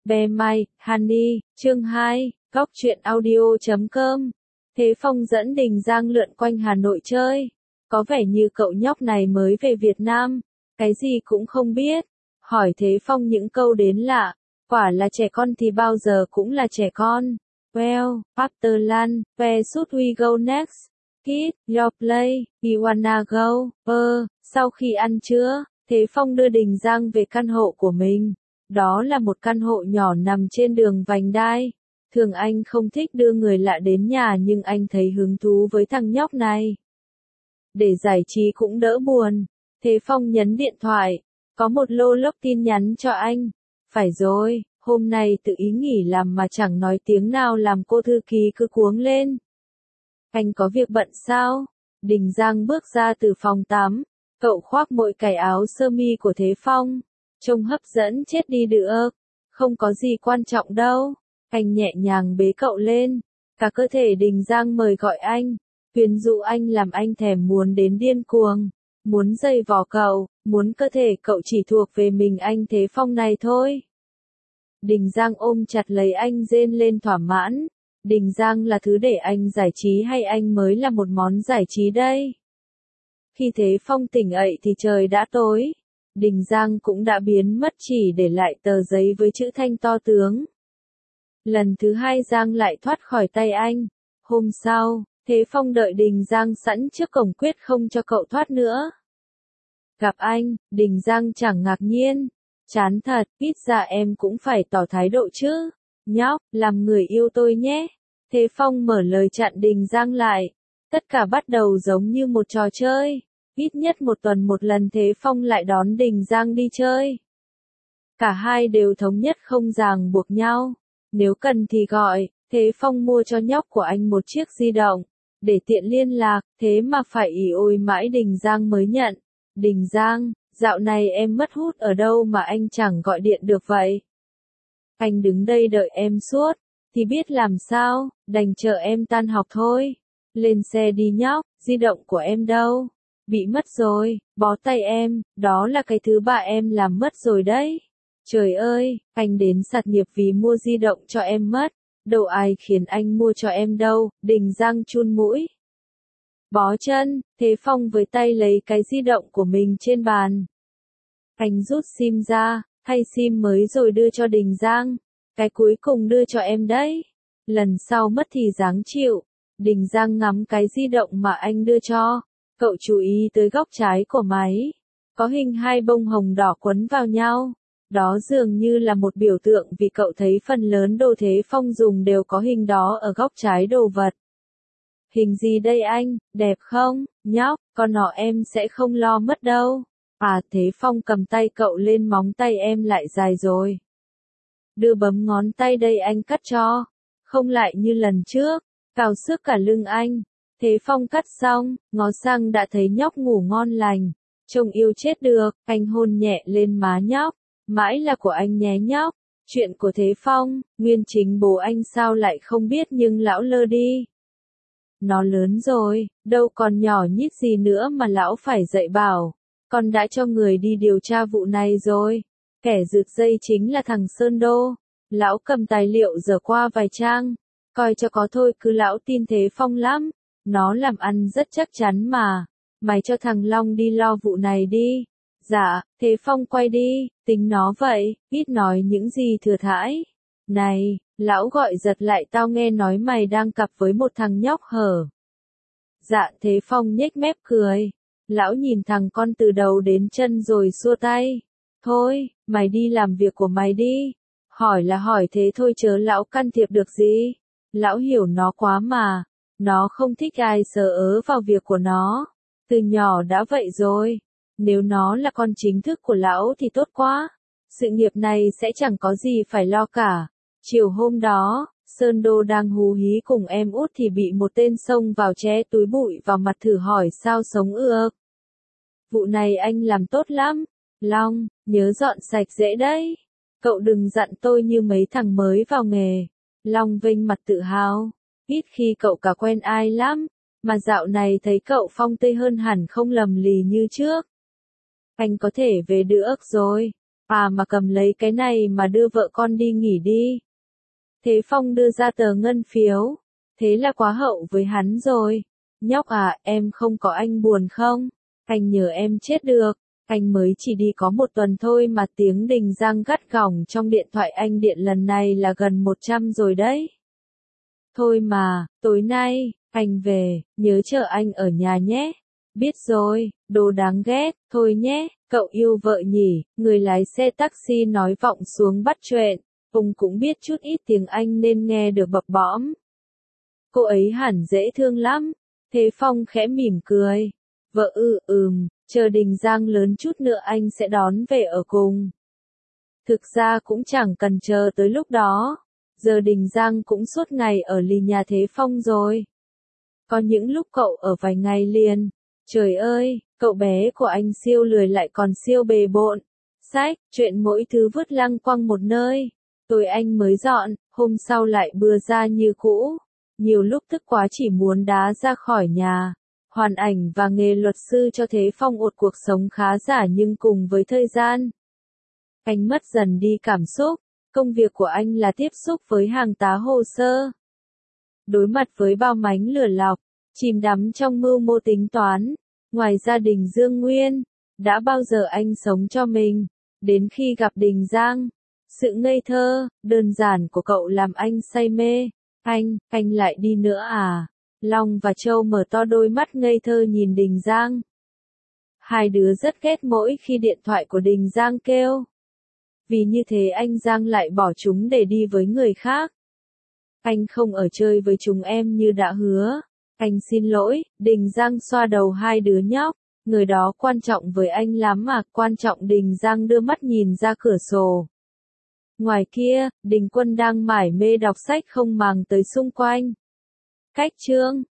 Be Mai, Honey, chương 2, góc truyện audio.com. Thế Phong dẫn Đình Giang lượn quanh Hà Nội chơi. Có vẻ như cậu nhóc này mới về Việt Nam, cái gì cũng không biết. Hỏi Thế Phong những câu đến lạ. Quả là trẻ con thì bao giờ cũng là trẻ con. Well, after lunch, where should we go next? Kids, your play, you wanna go? Sau khi ăn trưa, Thế Phong đưa Đình Giang về căn hộ của mình. Đó là một căn hộ nhỏ nằm trên đường vành đai. Thường anh không thích đưa người lạ đến nhà nhưng anh thấy hứng thú với thằng nhóc này. Để giải trí cũng đỡ buồn, Thế Phong nhấn điện thoại. Có một lô lốc tin nhắn cho anh. Phải rồi, hôm nay tự ý nghỉ làm mà chẳng nói tiếng nào làm cô thư ký cứ cuống lên. Anh có việc bận sao? Đình Giang bước ra từ phòng tắm. Cậu khoác mỗi cái áo sơ mi của Thế Phong. Trông hấp dẫn chết đi được. Không có gì quan trọng đâu. Anh nhẹ nhàng bế cậu lên. Cả cơ thể Đình Giang mời gọi anh. Quyến rũ anh làm anh thèm muốn đến điên cuồng. Muốn giày vò cậu, muốn cơ thể cậu chỉ thuộc về mình anh Thế Phong này thôi. Đình Giang ôm chặt lấy anh rên lên thỏa mãn. Đình Giang là thứ để anh giải trí hay anh mới là một món giải trí đây? Khi Thế Phong tỉnh dậy thì trời đã tối. Đình Giang cũng đã biến mất chỉ để lại tờ giấy với chữ Thanh to tướng. Lần thứ hai Giang lại thoát khỏi tay anh. Hôm sau, Thế Phong đợi Đình Giang sẵn trước cổng quyết không cho cậu thoát nữa. Gặp anh, Đình Giang chẳng ngạc nhiên. Chán thật, ít ra em cũng phải tỏ thái độ chứ. Nhóc, làm người yêu tôi nhé. Thế Phong mở lời chặn Đình Giang lại. Tất cả bắt đầu giống như một trò chơi. Ít nhất một tuần một lần Thế Phong lại đón Đình Giang đi chơi. Cả hai đều thống nhất không ràng buộc nhau. Nếu cần thì gọi, Thế Phong mua cho nhóc của anh một chiếc di động. Để tiện liên lạc, thế mà phải ỉ ôi mãi Đình Giang mới nhận. Đình Giang, dạo này em mất hút ở đâu mà anh chẳng gọi điện được vậy? Anh đứng đây đợi em suốt, thì biết làm sao, đành chờ em tan học thôi. Lên xe đi nhóc, di động của em đâu? Bị mất rồi, bó tay em, đó là cái thứ ba em làm mất rồi đấy. Trời ơi, anh đến sạt nghiệp vì mua di động cho em mất. Đâu ai khiến anh mua cho em đâu, Đình Giang chun mũi. Bó chân, Thế Phong với tay lấy cái di động của mình trên bàn. Anh rút sim ra, thay sim mới rồi đưa cho Đình Giang. Cái cuối cùng đưa cho em đấy. Lần sau mất thì ráng chịu. Đình Giang ngắm cái di động mà anh đưa cho. Cậu chú ý tới góc trái của máy. Có hình hai bông hồng đỏ quấn vào nhau. Đó dường như là một biểu tượng vì cậu thấy phần lớn đồ Thế Phong dùng đều có hình đó ở góc trái đồ vật. Hình gì đây anh, đẹp không, nhóc, con nọ em sẽ không lo mất đâu. À, Thế Phong cầm tay cậu lên, móng tay em lại dài rồi. Đưa bấm ngón tay đây anh cắt cho. Không lại như lần trước, cào xước cả lưng anh. Thế Phong cắt xong, ngó sang đã thấy nhóc ngủ ngon lành. Trông yêu chết được, anh hôn nhẹ lên má nhóc. Mãi là của anh nhé nhóc. Chuyện của Thế Phong, nguyên chính bố anh sao lại không biết nhưng lão lơ đi. Nó lớn rồi, đâu còn nhỏ nhít gì nữa mà lão phải dạy bảo. Con đã cho người đi điều tra vụ này rồi. Kẻ rượt dây chính là thằng Sơn Đô. Lão cầm tài liệu dở qua vài trang. Coi cho có thôi cứ lão tin Thế Phong lắm. Nó làm ăn rất chắc chắn mà. Mày cho thằng Long đi lo vụ này đi. Dạ, Thế Phong quay đi, tính nó vậy, ít nói những gì thừa thãi. Này, lão gọi giật lại, tao nghe nói mày đang cặp với một thằng nhóc hở. Dạ, Thế Phong nhếch mép cười. Lão nhìn thằng con từ đầu đến chân rồi xua tay. Thôi, mày đi làm việc của mày đi. Hỏi là hỏi thế thôi chớ lão can thiệp được gì. Lão hiểu nó quá mà. Nó không thích ai sờ ớ vào việc của nó. Từ nhỏ đã vậy rồi. Nếu nó là con chính thức của lão thì tốt quá. Sự nghiệp này sẽ chẳng có gì phải lo cả. Chiều hôm đó, Sơn Đô đang hú hí cùng em út thì bị một tên xông vào ché túi bụi vào mặt thử hỏi sao sống ư. Vụ này anh làm tốt lắm. Long, nhớ dọn sạch dễ đấy. Cậu đừng dặn tôi như mấy thằng mới vào nghề. Long vênh mặt tự hào. Ít khi cậu cả quen ai lắm. Mà dạo này thấy cậu phong tây hơn hẳn, không lầm lì như trước. Anh có thể về được rồi. À mà cầm lấy cái này mà đưa vợ con đi nghỉ đi. Thế Phong đưa ra tờ ngân phiếu. Thế là quá hậu với hắn rồi. Nhóc à, em không có anh buồn không? Anh nhớ em chết được. Anh mới chỉ đi có 1 tuần thôi mà tiếng Đình Giang gắt gỏng trong điện thoại anh điện lần này là gần 100 rồi đấy. Thôi mà, tối nay, anh về, nhớ chờ anh ở nhà nhé. Biết rồi, đồ đáng ghét, thôi nhé, cậu yêu vợ nhỉ, người lái xe taxi nói vọng xuống bắt chuyện, ông cũng biết chút ít tiếng Anh nên nghe được bập bõm. Cô ấy hẳn dễ thương lắm, Thế Phong khẽ mỉm cười. Vợ chờ Đình Giang lớn chút nữa anh sẽ đón về ở cùng. Thực ra cũng chẳng cần chờ tới lúc đó, giờ Đình Giang cũng suốt ngày ở lì nhà Thế Phong rồi. Có những lúc cậu ở vài ngày liền. Trời ơi, cậu bé của anh siêu lười lại còn siêu bề bộn. Sách, chuyện mỗi thứ vứt lăng quăng một nơi. Tối anh mới dọn, hôm sau lại bừa ra như cũ. Nhiều lúc tức quá chỉ muốn đá ra khỏi nhà. Hoàn ảnh và nghề luật sư cho Thế Phong một cuộc sống khá giả nhưng cùng với thời gian. Anh mất dần đi cảm xúc. Công việc của anh là tiếp xúc với hàng tá hồ sơ. Đối mặt với bao mánh lừa lọc, chìm đắm trong mưu mô tính toán. Ngoài gia đình Dương Nguyên, đã bao giờ anh sống cho mình, đến khi gặp Đình Giang. Sự ngây thơ, đơn giản của cậu làm anh say mê. Anh lại đi nữa à? Long và Châu mở to đôi mắt ngây thơ nhìn Đình Giang. Hai đứa rất ghét mỗi khi điện thoại của Đình Giang kêu. Vì như thế anh Giang lại bỏ chúng để đi với người khác. Anh không ở chơi với chúng em như đã hứa. Anh xin lỗi, Đình Giang xoa đầu hai đứa nhóc. Người đó quan trọng với anh lắm mà, quan trọng. Đình Giang đưa mắt nhìn ra cửa sổ. Ngoài kia, Đình Quân đang mải mê đọc sách không màng tới xung quanh. Cách chương